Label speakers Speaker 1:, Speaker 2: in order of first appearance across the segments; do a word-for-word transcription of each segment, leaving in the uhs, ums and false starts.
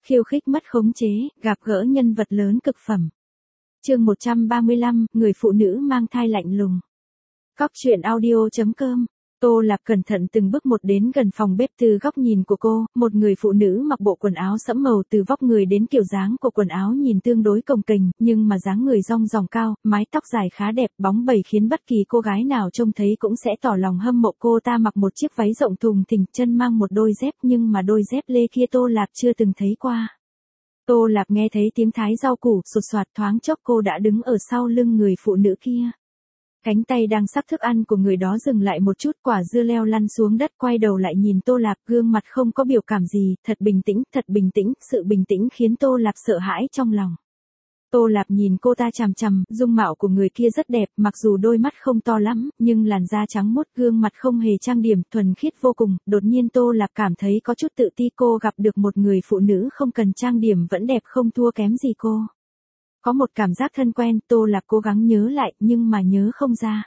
Speaker 1: khiêu khích mất khống chế, gặp gỡ nhân vật lớn cực phẩm. Chương một trăm ba mươi lăm, người phụ nữ mang thai lạnh lùng. Cóc truyện audio chấm com. Tô Lạp cẩn thận từng bước một đến gần phòng bếp. Từ góc nhìn của cô, một người phụ nữ mặc bộ quần áo sẫm màu, từ vóc người đến kiểu dáng của quần áo nhìn tương đối cồng kềnh, nhưng mà dáng người rong ròng cao, mái tóc dài khá đẹp, bóng bẩy khiến bất kỳ cô gái nào trông thấy cũng sẽ tỏ lòng hâm mộ. Cô ta mặc một chiếc váy rộng thùng thình, chân mang một đôi dép, nhưng mà đôi dép lê kia Tô Lạp chưa từng thấy qua. Tô Lạp nghe thấy tiếng thái rau củ sột soạt, thoáng chốc cô đã đứng ở sau lưng người phụ nữ kia. Cánh tay đang xắp thức ăn của người đó dừng lại một chút, quả dưa leo lăn xuống đất, quay đầu lại nhìn Tô Lạp, gương mặt không có biểu cảm gì, thật bình tĩnh, thật bình tĩnh. Sự bình tĩnh khiến Tô Lạp sợ hãi trong lòng. Tô Lạp nhìn cô ta chằm chằm, dung mạo của người kia rất đẹp, mặc dù đôi mắt không to lắm, nhưng làn da trắng muốt, gương mặt không hề trang điểm, thuần khiết vô cùng. Đột nhiên Tô Lạp cảm thấy có chút tự ti, cô gặp được một người phụ nữ không cần trang điểm vẫn đẹp không thua kém gì cô. Có một cảm giác thân quen, Tô Lạp cố gắng nhớ lại, nhưng mà nhớ không ra.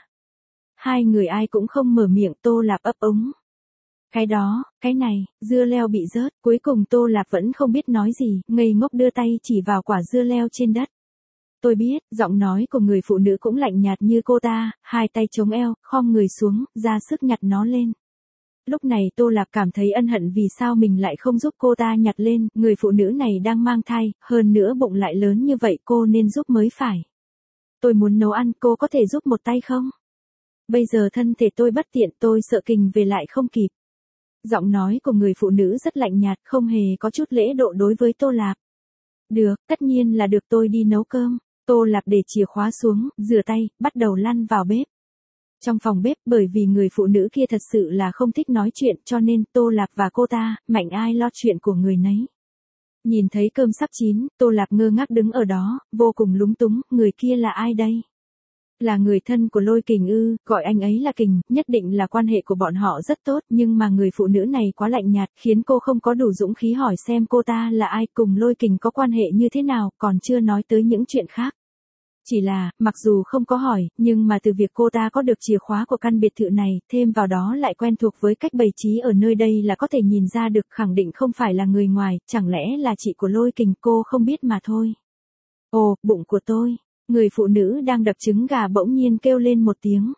Speaker 1: Hai người ai cũng không mở miệng, Tô Lạp ấp úng. Cái đó, cái này, dưa leo bị rớt, cuối cùng Tô Lạp vẫn không biết nói gì, ngây ngốc đưa tay chỉ vào quả dưa leo trên đất. Tôi biết, giọng nói của người phụ nữ cũng lạnh nhạt như cô ta, hai tay chống eo, khom người xuống, ra sức nhặt nó lên. Lúc này Tô Lạp cảm thấy ân hận vì sao mình lại không giúp cô ta nhặt lên, người phụ nữ này đang mang thai, hơn nữa bụng lại lớn như vậy, cô nên giúp mới phải. Tôi muốn nấu ăn, cô có thể giúp một tay không? Bây giờ thân thể tôi bất tiện, tôi sợ kình về lại không kịp. Giọng nói của người phụ nữ rất lạnh nhạt, không hề có chút lễ độ đối với Tô Lạp. Được, tất nhiên là được, tôi đi nấu cơm. Tô Lạp để chìa khóa xuống, rửa tay, bắt đầu lăn vào bếp. Trong phòng bếp, bởi vì người phụ nữ kia thật sự là không thích nói chuyện, cho nên Tô Lạp và cô ta, mạnh ai lo chuyện của người nấy. Nhìn thấy cơm sắp chín, Tô Lạp ngơ ngác đứng ở đó, vô cùng lúng túng. Người kia là ai đây? Là người thân của Lôi Kình ư? Gọi anh ấy là Kình, nhất định là quan hệ của bọn họ rất tốt, nhưng mà người phụ nữ này quá lạnh nhạt, khiến cô không có đủ dũng khí hỏi xem cô ta là ai, cùng Lôi Kình có quan hệ như thế nào, còn chưa nói tới những chuyện khác. Chỉ là, mặc dù không có hỏi, nhưng mà từ việc cô ta có được chìa khóa của căn biệt thự này, thêm vào đó lại quen thuộc với cách bày trí ở nơi đây là có thể nhìn ra được, khẳng định không phải là người ngoài, chẳng lẽ là chị của Lôi Kình, cô không biết mà thôi. Ồ, bụng của tôi. Người phụ nữ đang đập trứng gà bỗng nhiên kêu lên một tiếng.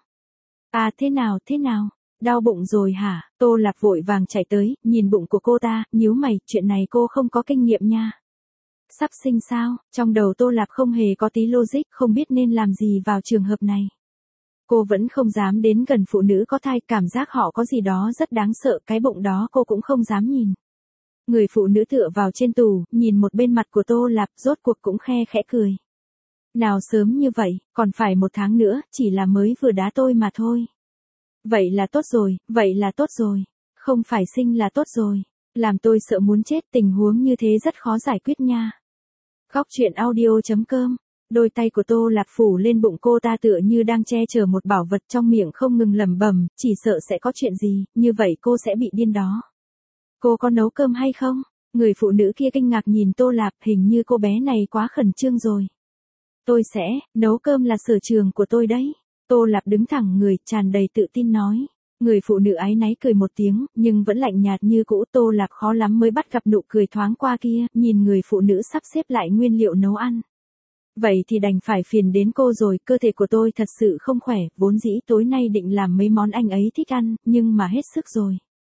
Speaker 1: À thế nào, thế nào? Đau bụng rồi hả? Tô Lạp vội vàng chạy tới, nhìn bụng của cô ta, nhíu mày, chuyện này cô không có kinh nghiệm nha. Sắp sinh sao? Trong đầu Tô Lạp không hề có tí logic, không biết nên làm gì vào trường hợp này. Cô vẫn không dám đến gần phụ nữ có thai, cảm giác họ có gì đó rất đáng sợ, cái bụng đó cô cũng không dám nhìn. Người phụ nữ tựa vào trên tủ, nhìn một bên mặt của Tô Lạp, rốt cuộc cũng khe khẽ cười. Nào sớm như vậy, còn phải một tháng nữa, chỉ là mới vừa đá tôi mà thôi. Vậy là tốt rồi, vậy là tốt rồi. Không phải sinh là tốt rồi. Làm tôi sợ muốn chết, tình huống như thế rất khó giải quyết nha. Cóc truyện audio chấm com. Đôi tay của Tô Lạp phủ lên bụng cô ta tựa như đang che chở một bảo vật, trong miệng không ngừng lẩm bẩm, chỉ sợ sẽ có chuyện gì, như vậy cô sẽ bị điên đó. Cô có nấu cơm hay không? Người phụ nữ kia kinh ngạc nhìn Tô Lạp, hình như cô bé này quá khẩn trương rồi. Tôi sẽ, nấu cơm là sở trường của tôi đấy. Tô Lạp đứng thẳng người, tràn đầy tự tin nói. Người phụ nữ áy náy cười một tiếng, nhưng vẫn lạnh nhạt như cũ. Tô Lạp khó lắm mới bắt gặp nụ cười thoáng qua kia, nhìn người phụ nữ sắp xếp lại nguyên liệu nấu ăn. Vậy thì đành phải phiền đến cô rồi, cơ thể của tôi thật sự không khỏe, vốn dĩ tối nay định làm mấy món anh ấy thích ăn, nhưng mà hết sức rồi.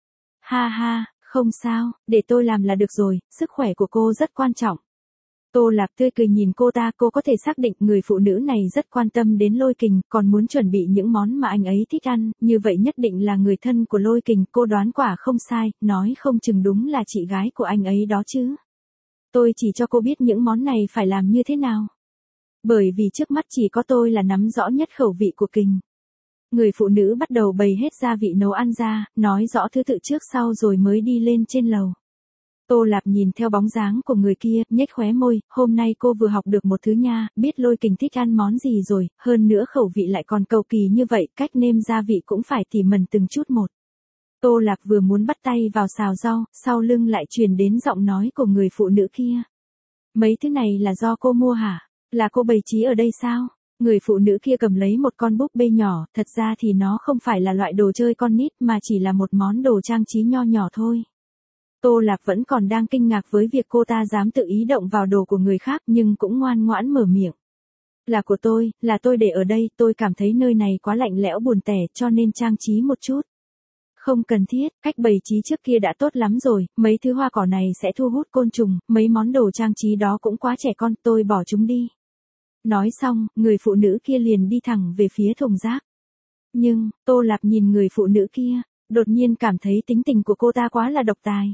Speaker 1: Ha ha, không sao, để tôi làm là được rồi, sức khỏe của cô rất quan trọng. Tô Lạp tươi cười nhìn cô ta, cô có thể xác định người phụ nữ này rất quan tâm đến Lôi Kình, còn muốn chuẩn bị những món mà anh ấy thích ăn, như vậy nhất định là người thân của Lôi Kình, cô đoán quả không sai, nói không chừng đúng là chị gái của anh ấy đó chứ. Tôi chỉ cho cô biết những món này phải làm như thế nào. Bởi vì trước mắt chỉ có tôi là nắm rõ nhất khẩu vị của Kình. Người phụ nữ bắt đầu bày hết gia vị nấu ăn ra, nói rõ thứ tự trước sau rồi mới đi lên trên lầu. Tô Lạp nhìn theo bóng dáng của người kia, nhếch khóe môi, hôm nay cô vừa học được một thứ nha, biết Lôi Kình thích ăn món gì rồi, hơn nữa khẩu vị lại còn cầu kỳ như vậy, cách nêm gia vị cũng phải tỉ mẩn từng chút một. Tô Lạp vừa muốn bắt tay vào xào rau, sau lưng lại truyền đến giọng nói của người phụ nữ kia. Mấy thứ này là do cô mua hả? Là cô bày trí ở đây sao? Người phụ nữ kia cầm lấy một con búp bê nhỏ, thật ra thì nó không phải là loại đồ chơi con nít mà chỉ là một món đồ trang trí nho nhỏ thôi. Tô Lạp vẫn còn đang kinh ngạc với việc cô ta dám tự ý động vào đồ của người khác nhưng cũng ngoan ngoãn mở miệng. Là của tôi, là tôi để ở đây, tôi cảm thấy nơi này quá lạnh lẽo buồn tẻ cho nên trang trí một chút. Không cần thiết, cách bày trí trước kia đã tốt lắm rồi, mấy thứ hoa cỏ này sẽ thu hút côn trùng, mấy món đồ trang trí đó cũng quá trẻ con, tôi bỏ chúng đi. Nói xong, người phụ nữ kia liền đi thẳng về phía thùng rác. Nhưng, Tô Lạp nhìn người phụ nữ kia, đột nhiên cảm thấy tính tình của cô ta quá là độc tài.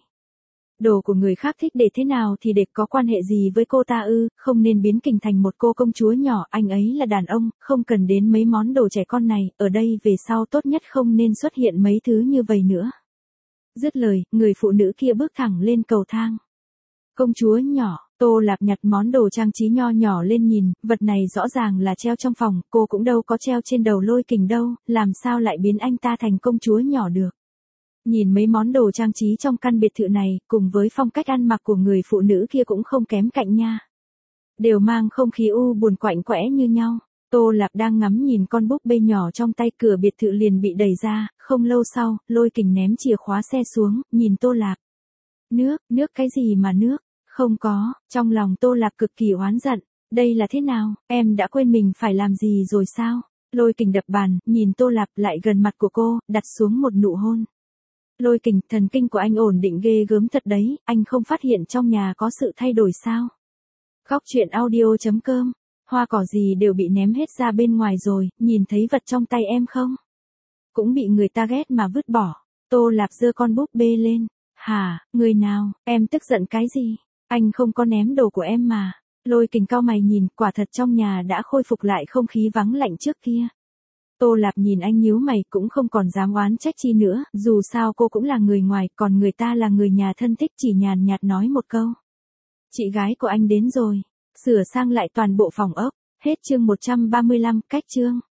Speaker 1: Đồ của người khác thích để thế nào thì để, có quan hệ gì với cô ta ư, không nên biến Kình thành một cô công chúa nhỏ, anh ấy là đàn ông, không cần đến mấy món đồ trẻ con này, ở đây về sau tốt nhất không nên xuất hiện mấy thứ như vậy nữa. Dứt lời, người phụ nữ kia bước thẳng lên cầu thang. Công chúa nhỏ, Tô Lạp nhặt món đồ trang trí nho nhỏ lên nhìn, vật này rõ ràng là treo trong phòng, cô cũng đâu có treo trên đầu Lôi Kình đâu, làm sao lại biến anh ta thành công chúa nhỏ được. Nhìn mấy món đồ trang trí trong căn biệt thự này, cùng với phong cách ăn mặc của người phụ nữ kia cũng không kém cạnh nha. Đều mang không khí u buồn quạnh quẽ như nhau. Tô Lạp đang ngắm nhìn con búp bê nhỏ trong tay, cửa biệt thự liền bị đẩy ra, không lâu sau, Lôi Kình ném chìa khóa xe xuống, nhìn Tô Lạp. Nước, nước cái gì mà nước, không có, trong lòng Tô Lạp cực kỳ oán giận, đây là thế nào, em đã quên mình phải làm gì rồi sao? Lôi Kình đập bàn, nhìn Tô Lạp lại gần mặt của cô, đặt xuống một nụ hôn. Lôi Kình, thần kinh của anh ổn định ghê gớm thật đấy, anh không phát hiện trong nhà có sự thay đổi sao? Góc truyện audio chấm com, hoa cỏ gì đều bị ném hết ra bên ngoài rồi, nhìn thấy vật trong tay em không? Cũng bị người ta ghét mà vứt bỏ. Tô Lạp giơ con búp bê lên. Hả, người nào, em tức giận cái gì? Anh không có ném đồ của em mà. Lôi Kình cau mày nhìn, quả thật trong nhà đã khôi phục lại không khí vắng lạnh trước kia. Tô Lạp nhìn anh nhíu mày, cũng không còn dám oán trách chi nữa, dù sao cô cũng là người ngoài, còn người ta là người nhà thân thích, chỉ nhàn nhạt nói một câu. Chị gái của anh đến rồi, sửa sang lại toàn bộ phòng ốc, hết chương một trăm ba mươi lăm, cách chương.